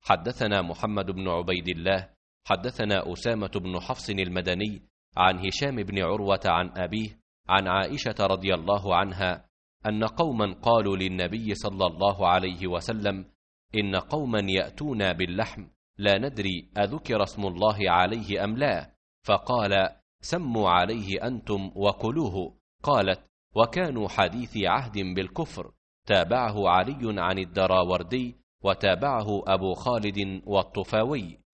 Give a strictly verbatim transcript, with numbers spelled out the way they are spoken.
حدثنا محمد بن عبيد الله حدثنا أسامة بن حفص المدني عن هشام بن عروة عن أبيه عن عائشة رضي الله عنها أن قوما قالوا للنبي صلى الله عليه وسلم: إن قوما يأتون باللحم لا ندري أذكر اسم الله عليه أم لا، فقال: سموا عليه أنتم وكلوه. قالت: وكانوا حديث عهد بالكفر. تابعه علي عن الدراوردي وتابعه أبو خالد والطفاوي.